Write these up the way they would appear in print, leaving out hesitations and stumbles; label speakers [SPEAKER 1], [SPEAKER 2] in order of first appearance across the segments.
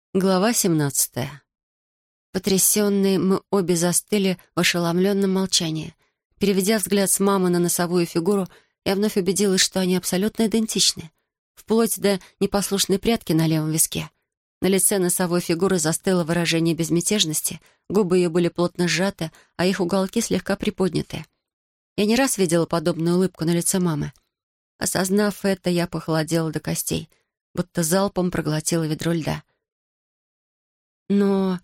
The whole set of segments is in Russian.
[SPEAKER 1] Глава 17. Потрясенные, мы обе застыли в ошеломленном молчании. Переведя взгляд с мамы на носовую фигуру, я вновь убедилась, что они абсолютно идентичны. Вплоть до непослушной прядки на левом виске. На лице носовой фигуры застыло выражение безмятежности, губы ее были плотно сжаты, а их уголки слегка приподняты. Я не раз видела подобную улыбку на лице мамы. Осознав это, я похолодела до костей, будто залпом проглотила ведро льда. «Но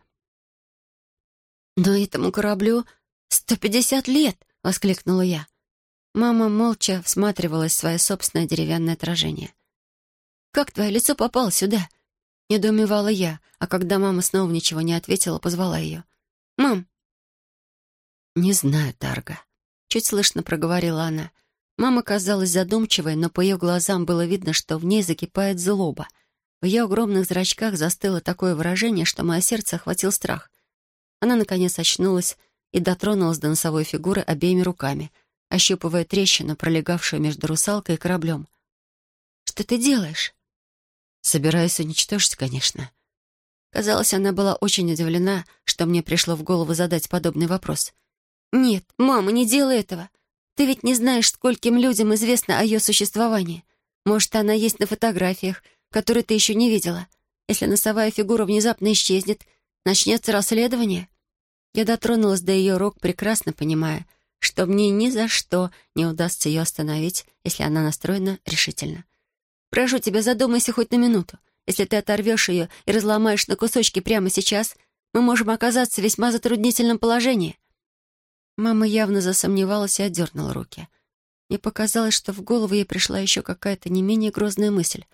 [SPEAKER 1] этому кораблю 150 лет!» — воскликнула я. Мама молча всматривалась в свое собственное деревянное отражение. «Как твое лицо попало сюда?» — недоумевала я, а когда мама снова ничего не ответила, позвала ее. «Мам!» «Не знаю, Тарга», — чуть слышно проговорила она. Мама казалась задумчивой, но по ее глазам было видно, что в ней закипает злоба. В ее огромных зрачках застыло такое выражение, что мое сердце охватил страх. Она, наконец, очнулась и дотронулась до носовой фигуры обеими руками, ощупывая трещину, пролегавшую между русалкой и кораблем. «Что ты делаешь?» «Собираюсь уничтожить, конечно». Казалось, она была очень удивлена, что мне пришло в голову задать подобный вопрос. «Нет, мама, не делай этого. Ты ведь не знаешь, скольким людям известно о ее существовании. Может, она есть на фотографиях, которые ты еще не видела. Если носовая фигура внезапно исчезнет, начнется расследование». Я дотронулась до ее рук, прекрасно понимая, что мне ни за что не удастся ее остановить, если она настроена решительно. «Прошу тебя, задумайся хоть на минуту. Если ты оторвешь ее и разломаешь на кусочки прямо сейчас, мы можем оказаться в весьма затруднительном положении». Мама явно засомневалась и отдернула руки. Мне показалось, что в голову ей пришла еще какая-то не менее грозная мысль.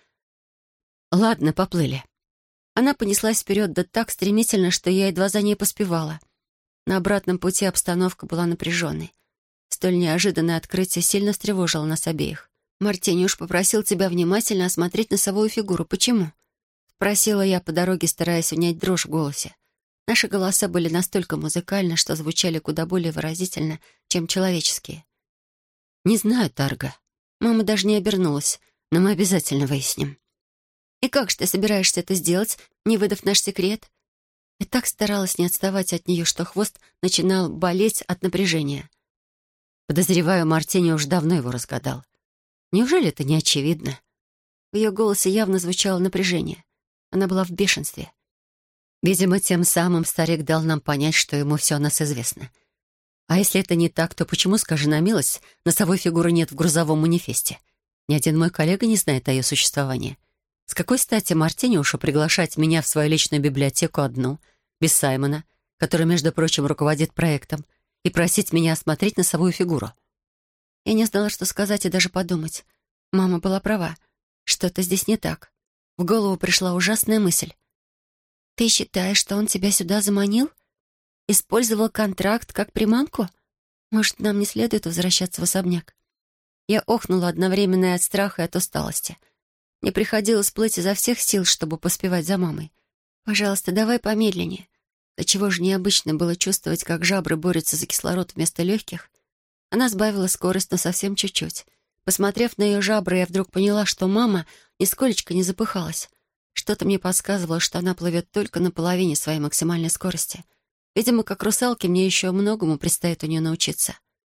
[SPEAKER 1] «Ладно, поплыли». Она понеслась вперед да так стремительно, что я едва за ней поспевала. На обратном пути обстановка была напряженной. Столь неожиданное открытие сильно встревожило нас обеих. «Мартини попросил тебя внимательно осмотреть носовую фигуру. Почему?» — спросила я по дороге, стараясь унять дрожь в голосе. Наши голоса были настолько музыкальны, что звучали куда более выразительно, чем человеческие. «Не знаю, Тарга». Мама даже не обернулась, но мы обязательно выясним. «И как же ты собираешься это сделать, не выдав наш секрет?» Я так старалась не отставать от нее, что хвост начинал болеть от напряжения. Подозреваю, Мартини уж давно его разгадал. Неужели это не очевидно? В ее голосе явно звучало напряжение. Она была в бешенстве. Видимо, тем самым старик дал нам понять, что ему все о нас известно. А если это не так, то почему, скажи на милость, носовой фигуры нет в грузовом манифесте? Ни один мой коллега не знает о ее существовании. С какой стати Мартиниушу приглашать меня в свою личную библиотеку одну, без Саймона, который, между прочим, руководит проектом, и просить меня осмотреть носовую фигуру? Я не знала, что сказать и даже подумать. Мама была права. Что-то здесь не так. В голову пришла ужасная мысль. «Ты считаешь, что он тебя сюда заманил? Использовал контракт как приманку? Может, нам не следует возвращаться в особняк?» Я охнула одновременно и от страха, и от усталости. Мне приходилось плыть изо всех сил, чтобы поспевать за мамой. «Пожалуйста, давай помедленнее». До чего же необычно было чувствовать, как жабры борются за кислород вместо легких. Она сбавила скорость, но совсем чуть-чуть. Посмотрев на ее жабры, я вдруг поняла, что мама нисколечко не запыхалась. Что-то мне подсказывало, что она плывет только на половине своей максимальной скорости. Видимо, как русалке, мне еще многому предстоит у нее научиться.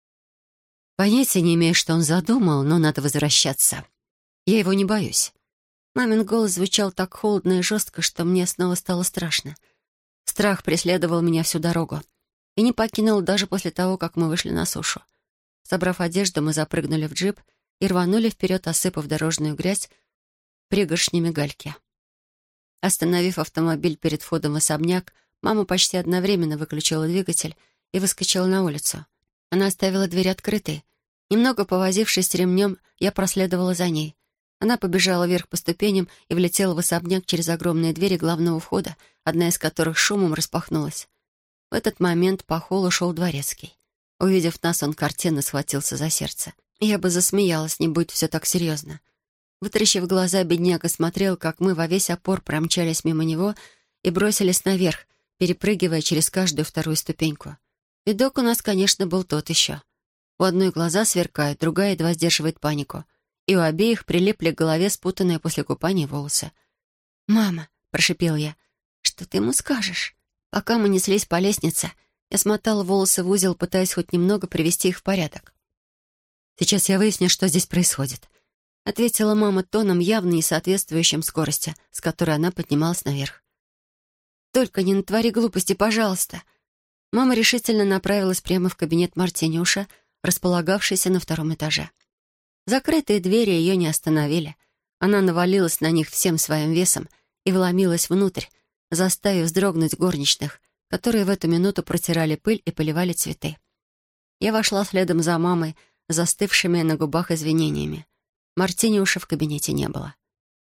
[SPEAKER 1] Понятия не имею, что он задумал, но надо возвращаться. Я его не боюсь. Мамин голос звучал так холодно и жестко, что мне снова стало страшно. Страх преследовал меня всю дорогу и не покинул даже после того, как мы вышли на сушу. Собрав одежду, мы запрыгнули в джип и рванули вперед, осыпав дорожную грязь пригоршнями гальки. Остановив автомобиль перед входом в особняк, мама почти одновременно выключила двигатель и выскочила на улицу. Она оставила дверь открытой. Немного повозившись ремнем, я проследовала за ней. Она побежала вверх по ступеням и влетела в особняк через огромные двери главного входа, одна из которых шумом распахнулась. В этот момент по холлу шел дворецкий. Увидев нас, он картинно схватился за сердце. Я бы засмеялась, не будь все так серьезно. Вытаращив глаза, бедняга смотрел, как мы во весь опор промчались мимо него и бросились наверх, перепрыгивая через каждую вторую ступеньку. Видок у нас, конечно, был тот еще. У одной глаза сверкают, другая едва сдерживает панику. И у обеих прилипли к голове спутанные после купания волосы. «Мама!» — прошипел я. «Что ты ему скажешь?» Пока мы неслись по лестнице, я смотала волосы в узел, пытаясь хоть немного привести их в порядок. «Сейчас я выясню, что здесь происходит», — ответила мама тоном, явно не соответствующим скорости, с которой она поднималась наверх. «Только не натвори глупости, пожалуйста». Мама решительно направилась прямо в кабинет Мартинюша, располагавшийся на втором этаже. Закрытые двери ее не остановили. Она навалилась на них всем своим весом и вломилась внутрь, заставив вздрогнуть горничных, которые в эту минуту протирали пыль и поливали цветы. Я вошла следом за мамой, застывшими на губах извинениями. Мартинюша в кабинете не было.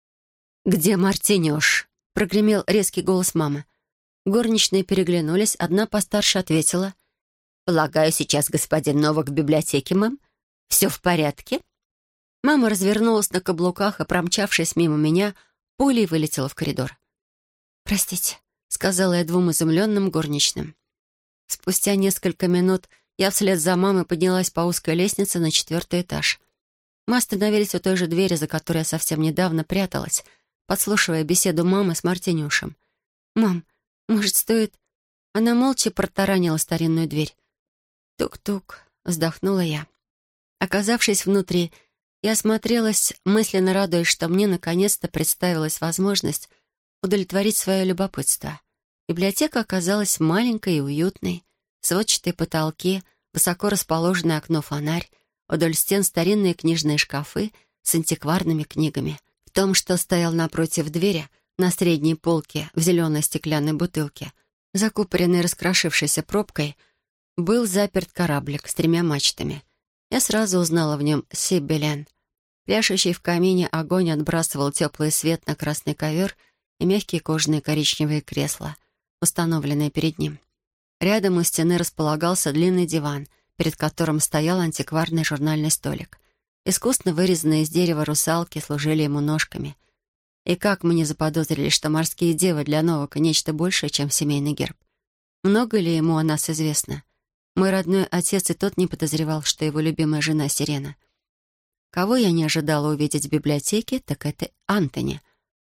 [SPEAKER 1] «Где Мартинюш?» — прогремел резкий голос мамы. Горничные переглянулись, одна постарше ответила: «Полагаю, сейчас господин Новак в библиотеке, мэм? Все в порядке?» Мама развернулась на каблуках и, промчавшись мимо меня, пулей вылетела в коридор. «Простите», — сказала я двум изумленным горничным. Спустя несколько минут я вслед за мамой поднялась по узкой лестнице на 4-й этаж. Мы остановились у той же двери, за которой я совсем недавно пряталась, подслушивая беседу мамы с Мартинюшем. «Мам, может, стоит...» Она молча протаранила старинную дверь. «Тук-тук», — вздохнула я. Оказавшись внутри, я осмотрелась, мысленно радуясь, что мне наконец-то представилась возможность удовлетворить свое любопытство. Библиотека оказалась маленькой и уютной. Сводчатые потолки, высоко расположенное окно-фонарь, вдоль стен старинные книжные шкафы с антикварными книгами. В том, что стоял напротив двери, на средней полке в зеленой стеклянной бутылке, закупоренной раскрошившейся пробкой, был заперт кораблик с 3 мачтами. Я сразу узнала в нем Сибелен. Пляшущий в камине огонь отбрасывал теплый свет на красный ковер и мягкие кожаные коричневые кресла, установленные перед ним. Рядом у стены располагался длинный диван, перед которым стоял антикварный журнальный столик. Искусно вырезанные из дерева русалки служили ему ножками. И как мы не заподозрили, что морские девы для Новака нечто большее, чем семейный герб? Много ли ему о нас известно? Мой родной отец и тот не подозревал, что его любимая жена Сирена. Кого я не ожидала увидеть в библиотеке, так это Антони.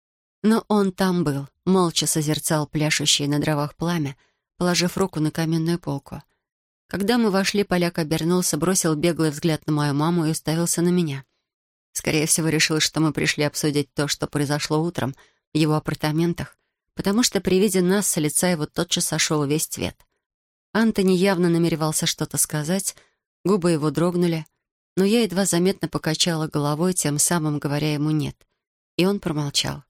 [SPEAKER 1] Но он там был, молча созерцал пляшущее на дровах пламя, положив руку на каменную полку. Когда мы вошли, поляк обернулся, бросил беглый взгляд на мою маму и уставился на меня. Скорее всего, решил, что мы пришли обсудить то, что произошло утром в его апартаментах, потому что при виде нас с лица его тотчас сошел весь цвет. Антони явно намеревался что-то сказать, губы его дрогнули, но я едва заметно покачала головой, тем самым говоря ему «нет». И он промолчал.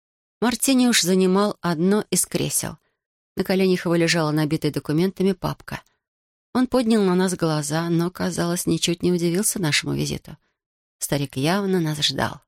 [SPEAKER 1] Мартинюш занимал одно из кресел. На коленях его лежала набитая документами папка. Он поднял на нас глаза, но, казалось, ничуть не удивился нашему визиту. Старик явно нас ждал.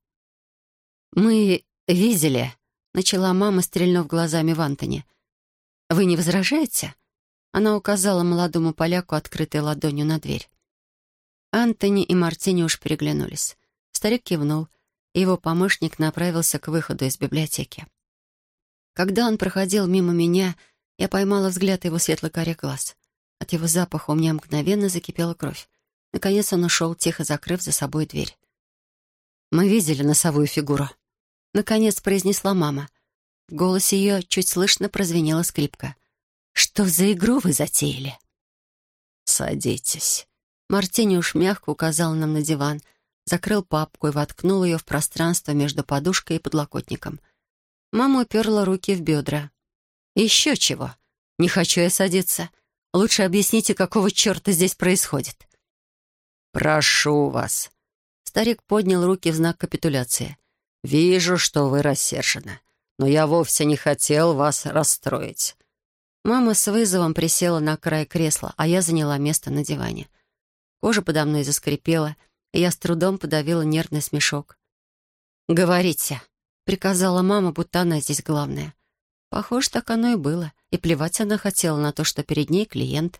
[SPEAKER 1] «Мы видели», — начала мама, стрельнув глазами в Антони. «Вы не возражаете?» Она указала молодому поляку открытой ладонью на дверь. Антони и Мартинюш переглянулись. Старик кивнул, и его помощник направился к выходу из библиотеки. Когда он проходил мимо меня, я поймала взгляд его светло-карих глаз. От его запаха у меня мгновенно закипела кровь. Наконец он ушел, тихо закрыв за собой дверь. «Мы видели носовую фигуру», — наконец произнесла мама. В голосе ее чуть слышно прозвенела скрипка. «Что за игру вы затеяли?» «Садитесь». Мартинюш мягко указал нам на диван, закрыл папку и воткнул ее в пространство между подушкой и подлокотником. Мама уперла руки в бедра. «Еще чего? Не хочу я садиться. Лучше объясните, какого черта здесь происходит». «Прошу вас». Старик поднял руки в знак капитуляции. «Вижу, что вы рассержены, но я вовсе не хотел вас расстроить». Мама с вызовом присела на край кресла, а я заняла место на диване. Кожа подо мной заскрипела, и я с трудом подавила нервный смешок. «Говорите», — приказала мама, будто она здесь главная. Похоже, так оно и было, и плевать она хотела на то, что перед ней клиент.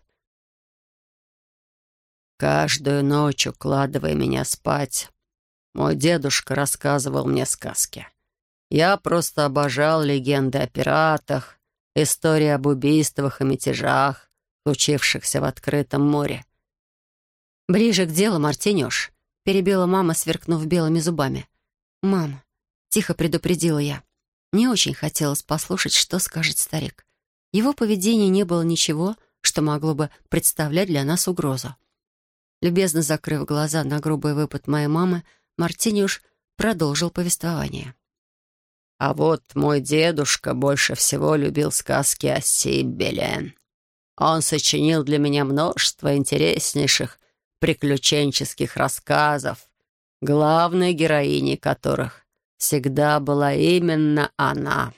[SPEAKER 1] «Каждую ночь, укладывая меня спать, мой дедушка рассказывал мне сказки. Я просто обожал легенды о пиратах, истории об убийствах и мятежах, случившихся в открытом море». «Ближе к делу, Мартинюш», — перебила мама, сверкнув белыми зубами. «Мама», — тихо предупредила я, Мне очень хотелось послушать, что скажет старик. В его поведении не было ничего, что могло бы представлять для нас угрозу. Любезно закрыв глаза на грубый выпад моей мамы, Мартиниуш продолжил повествование. «А вот мой дедушка больше всего любил сказки о Сиббеле. Он сочинил для меня множество интереснейших приключенческих рассказов, главной героиней которых всегда была именно она.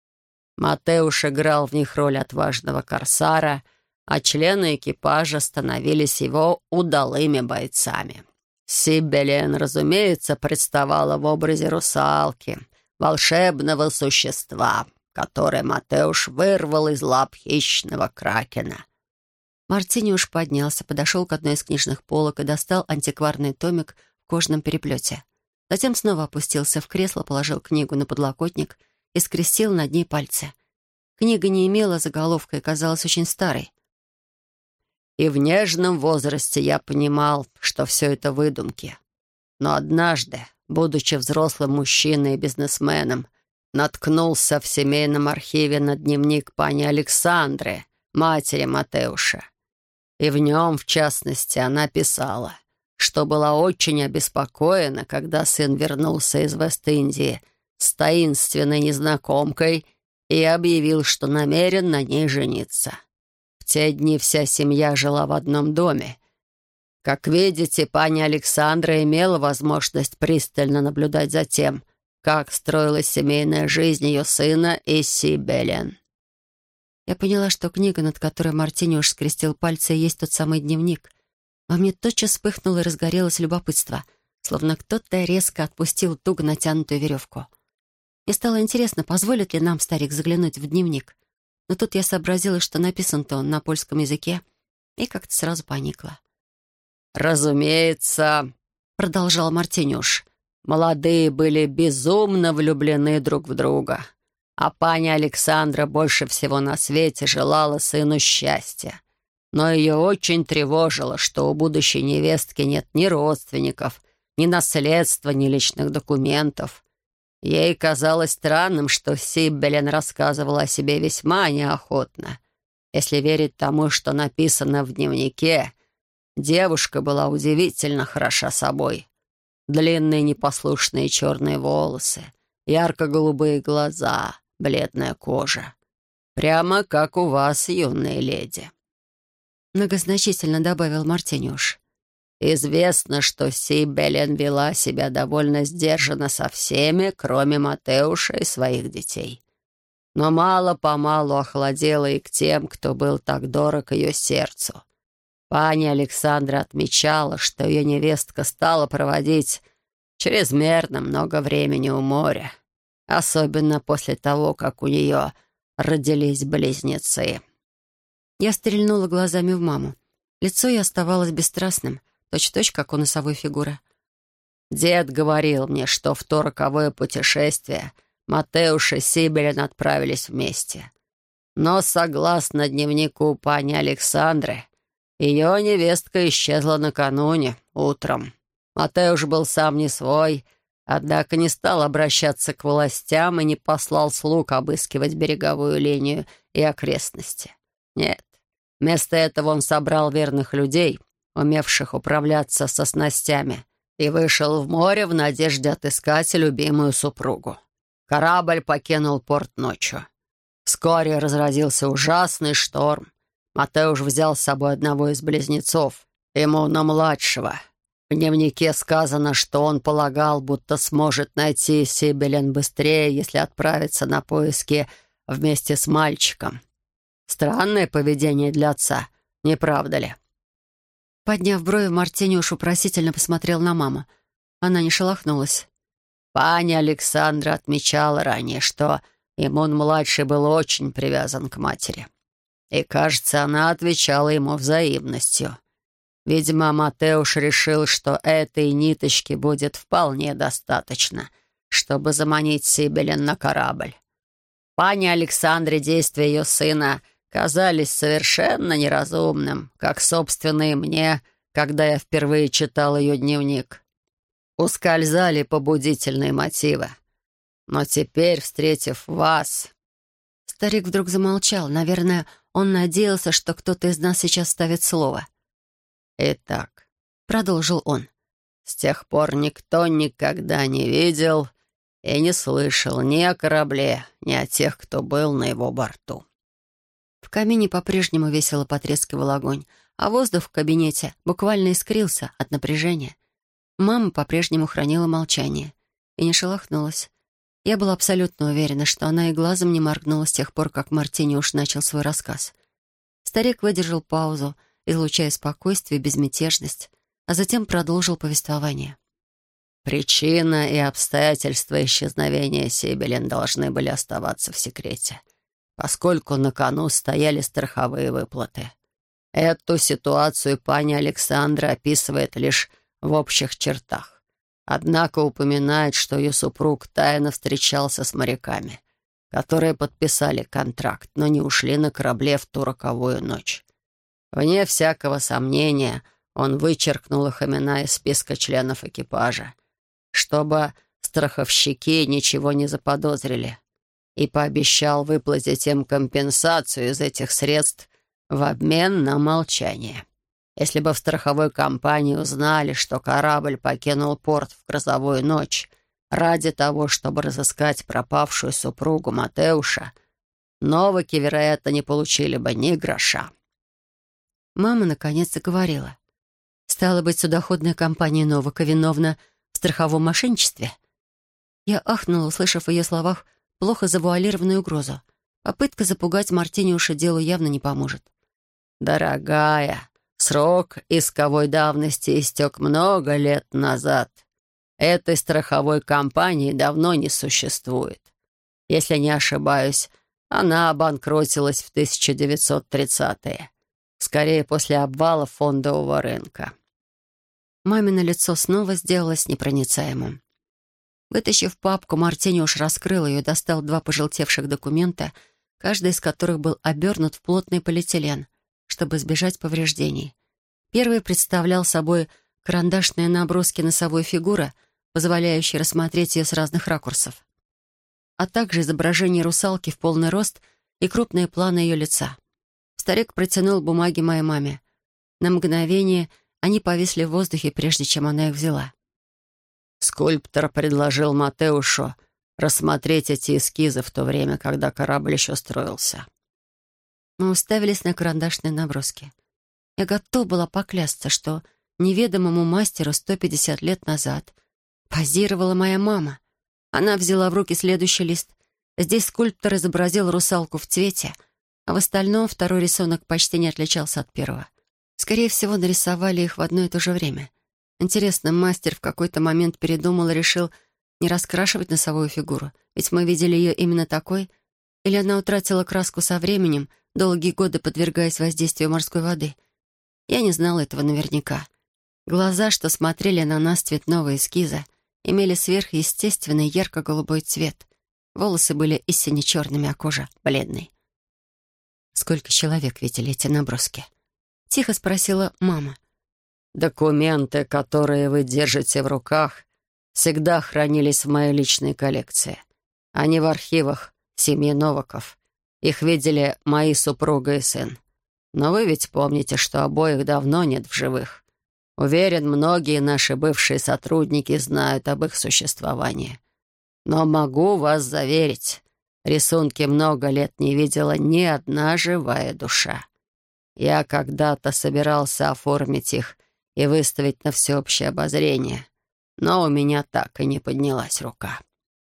[SPEAKER 1] Матеуш играл в них роль отважного корсара, а члены экипажа становились его удалыми бойцами. Сиббелен, разумеется, представала в образе русалки, волшебного существа, которое Матеуш вырвал из лап хищного кракена». Мартиниуш поднялся, подошел к одной из книжных полок и достал антикварный томик в кожаном переплете. Затем снова опустился в кресло, положил книгу на подлокотник и скрестил над ней пальцы. Книга не имела заголовка и казалась очень старой. «И в нежном возрасте я понимал, что все это выдумки. Но однажды, будучи взрослым мужчиной и бизнесменом, наткнулся в семейном архиве на дневник пани Александры, матери Матеуша. И в нем, в частности, она писала, что была очень обеспокоена, когда сын вернулся из Вест-Индии с таинственной незнакомкой и объявил, что намерен на ней жениться. В те дни вся семья жила в одном доме. Как видите, пани Александра имела возможность пристально наблюдать за тем, как строилась семейная жизнь ее сына и Сиббелен». Я поняла, что книга, над которой Мартиниуш скрестил пальцы, и есть тот самый дневник. Во мне тотчас вспыхнуло и разгорелось любопытство, словно кто-то резко отпустил туго натянутую веревку. Мне стало интересно, позволит ли нам старик заглянуть в дневник. Но тут я сообразила, что написан-то он на польском языке, и как-то сразу поникла. «Разумеется, — продолжал Мартиниуш, — молодые были безумно влюблены друг в друга, а паня Александра больше всего на свете желала сыну счастья. Но ее очень тревожило, что у будущей невестки нет ни родственников, ни наследства, ни личных документов. Ей казалось странным, что Сиббелен рассказывала о себе весьма неохотно. Если верить тому, что написано в дневнике, девушка была удивительно хороша собой. Длинные непослушные черные волосы, ярко-голубые глаза, бледная кожа. Прямо как у вас, юная леди», — многозначительно добавил Мартиниуш. «Известно, что Сиббелен вела себя довольно сдержанно со всеми, кроме Матеуша и своих детей. Но мало-помалу охладела и к тем, кто был так дорог ее сердцу. Пани Александра отмечала, что ее невестка стала проводить чрезмерно много времени у моря, особенно после того, как у нее родились близнецы». Я стрельнула глазами в маму. Лицо ее оставалось бесстрастным, точь-в-точь, как у носовой фигуры. «Дед говорил мне, что в то роковое путешествие Матеуш и Сиббелен отправились вместе. Но, согласно дневнику пани Александры, ее невестка исчезла накануне, утром. Матеуш был сам не свой, однако не стал обращаться к властям и не послал слуг обыскивать береговую линию и окрестности. Нет, вместо этого он собрал верных людей, умевших управляться со снастями, и вышел в море в надежде отыскать любимую супругу. Корабль покинул порт ночью. Вскоре разразился ужасный шторм. Матеуш взял с собой одного из близнецов, Эмона-младшего. В дневнике сказано, что он полагал, будто сможет найти Сиббелен быстрее, если отправиться на поиски вместе с мальчиком. Странное поведение для отца, не правда ли?» Подняв брови, Мартиниуш вопросительно посмотрел на маму. Она не шелохнулась. Пани Александра отмечала ранее, что Эмон-младший был очень привязан к матери. И, кажется, она отвечала ему взаимностью. Видимо, Матеуш решил, что этой ниточки будет вполне достаточно, чтобы заманить Сиббелен на корабль. Пане Александре действия ее сына казались совершенно неразумным, как, собственно, и мне, когда я впервые читал ее дневник. Ускользали побудительные мотивы.
[SPEAKER 2] Но теперь, встретив вас...»
[SPEAKER 1] Старик вдруг замолчал. Наверное, он надеялся, что кто-то из нас сейчас ставит слово.
[SPEAKER 2] «Итак»,
[SPEAKER 1] — продолжил он,
[SPEAKER 2] — «с тех пор никто никогда не видел и не слышал ни о корабле, ни о тех, кто был на его борту».
[SPEAKER 1] В камине по-прежнему весело потрескивал огонь, а воздух в кабинете буквально искрился от напряжения. Мама по-прежнему хранила молчание и не шелохнулась. Я была абсолютно уверена, что она и глазом не моргнула с тех пор, как Мартини уж начал свой рассказ. Старик выдержал паузу, излучая спокойствие и безмятежность, а затем продолжил повествование.
[SPEAKER 2] «Причина и обстоятельства исчезновения Сибелин должны были оставаться в секрете, поскольку на кону стояли страховые выплаты. Эту ситуацию пани Александра описывает лишь в общих чертах. Однако упоминает, что ее супруг тайно встречался с моряками, которые подписали контракт, но не ушли на корабле в ту роковую ночь. Вне всякого сомнения, он вычеркнул их имена из списка членов экипажа, чтобы страховщики ничего не заподозрили, и пообещал выплатить им компенсацию из этих средств в обмен на молчание. Если бы в страховой компании узнали, что корабль покинул порт в грозовую ночь ради того, чтобы разыскать пропавшую супругу Матеуша, новаки, вероятно, не получили бы ни гроша».
[SPEAKER 1] Мама наконец заговорила. «Стало быть, судоходная компания Новака виновна в страховом мошенничестве?» Я ахнула, услышав в ее словах плохо завуалированную угрозу. Попытка запугать Мартиниуша делу явно не поможет.
[SPEAKER 2] «Дорогая, срок исковой давности истек много лет назад. Этой страховой компании давно не существует. Если не ошибаюсь, она обанкротилась в 1930-е, скорее после обвала фондового рынка».
[SPEAKER 1] Мамино лицо снова сделалось непроницаемым. Вытащив папку, Мартиниуш раскрыл ее и достал два пожелтевших документа, каждый из которых был обернут в плотный полиэтилен, чтобы избежать повреждений. Первый представлял собой карандашные наброски носовой фигуры, позволяющие рассмотреть ее с разных ракурсов, а также изображение русалки в полный рост и крупные планы ее лица. Старик протянул бумаги моей маме. На мгновение они повисли в воздухе, прежде чем она их взяла.
[SPEAKER 2] «Скульптор предложил Матеушу рассмотреть эти эскизы в то время, когда корабль еще строился».
[SPEAKER 1] Мы уставились на карандашные наброски. Я готова была поклясться, что неведомому мастеру 150 лет назад позировала моя мама. Она взяла в руки следующий лист. Здесь скульптор изобразил русалку в цвете, а в остальном второй рисунок почти не отличался от первого. Скорее всего, нарисовали их в одно и то же время. Интересно, мастер в какой-то момент передумал и решил не раскрашивать носовую фигуру, ведь мы видели ее именно такой, или она утратила краску со временем, долгие годы подвергаясь воздействию морской воды. Я не знала этого наверняка. Глаза, что смотрели на нас цветного эскиза, имели сверхъестественный ярко-голубой цвет. Волосы были истинно черными, а кожа — бледной. «Сколько человек видели эти наброски?» — тихо спросила мама.
[SPEAKER 2] «Документы, которые вы держите в руках, всегда хранились в моей личной коллекции. Они в архивах семьи Новаков. Их видели мои супруга и сын. Но вы ведь помните, что обоих давно нет в живых. Уверен, многие наши бывшие сотрудники знают об их существовании. Но могу вас заверить, рисунки много лет не видела ни одна живая душа. Я когда-то собирался оформить их и выставить на всеобщее обозрение, но у меня так и не поднялась рука».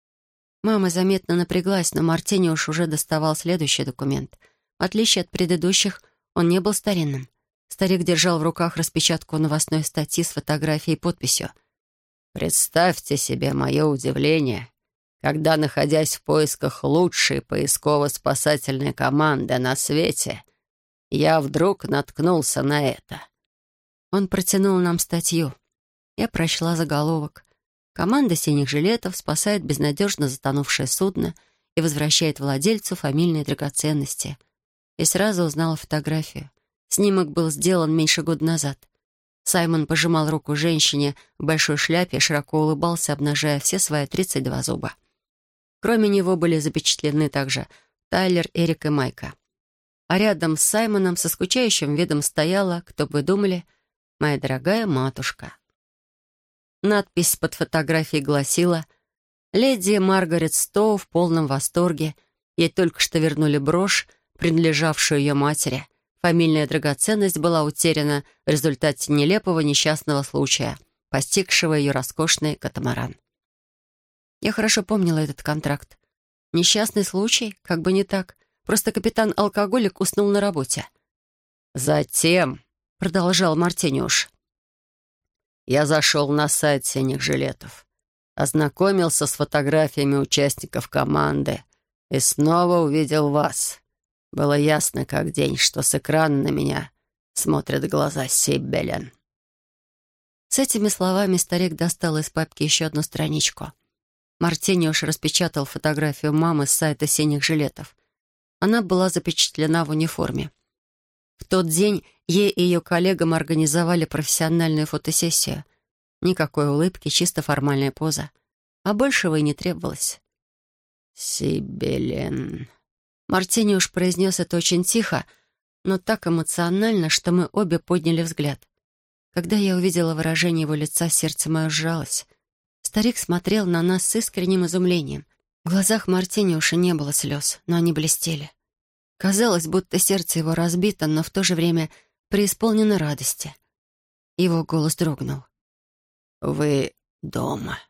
[SPEAKER 1] Мама заметно напряглась, но Мартиниуш уже доставал следующий документ. В отличие от предыдущих, он не был старинным. Старик держал в руках распечатку новостной статьи с фотографией и подписью.
[SPEAKER 2] «Представьте себе мое удивление, когда, находясь в поисках лучшей поисково-спасательной команды на свете, я вдруг наткнулся на это».
[SPEAKER 1] Он протянул нам статью. Я прочла заголовок. Команда синих жилетов спасает безнадежно затонувшее судно и возвращает владельцу фамильные драгоценности. И сразу узнала фотографию. Снимок был сделан меньше года назад. Саймон пожимал руку женщине в большой шляпе и широко улыбался, обнажая все свои 32 зуба. Кроме него были запечатлены также Тайлер, Эрик и Майка. А рядом с Саймоном со скучающим видом стояла, кто бы вы думали, моя дорогая матушка. Надпись под фотографией гласила: «Леди Маргарет Стоу в полном восторге. Ей только что вернули брошь, принадлежавшую ее матери. Фамильная драгоценность была утеряна в результате нелепого несчастного случая, постигшего ее роскошный катамаран». Я хорошо помнила этот контракт. Несчастный случай, как бы не так. Просто капитан-алкоголик уснул на работе.
[SPEAKER 2] «Затем», — продолжал Мартиниуш, «я зашел на сайт «Синих жилетов», ознакомился с фотографиями участников команды и снова увидел вас. Было ясно, как день, что с экрана на меня смотрят глаза Сибелин».
[SPEAKER 1] С этими словами старик достал из папки еще одну страничку. Мартиниуш распечатал фотографию мамы с сайта «Синих жилетов». Она была запечатлена в униформе. В тот день ей и ее коллегам организовали профессиональную фотосессию. Никакой улыбки, чисто формальная поза. А большего и не требовалось.
[SPEAKER 2] «Сибелин».
[SPEAKER 1] Мартиниуш произнес это очень тихо, но так эмоционально, что мы обе подняли взгляд. Когда я увидела выражение его лица, сердце мое сжалось. Старик смотрел на нас с искренним изумлением. В глазах Мартиниуша не было слез, но они блестели. Казалось, будто сердце его разбито, но в то же время преисполнено радости. Его голос дрогнул.
[SPEAKER 2] «Вы дома».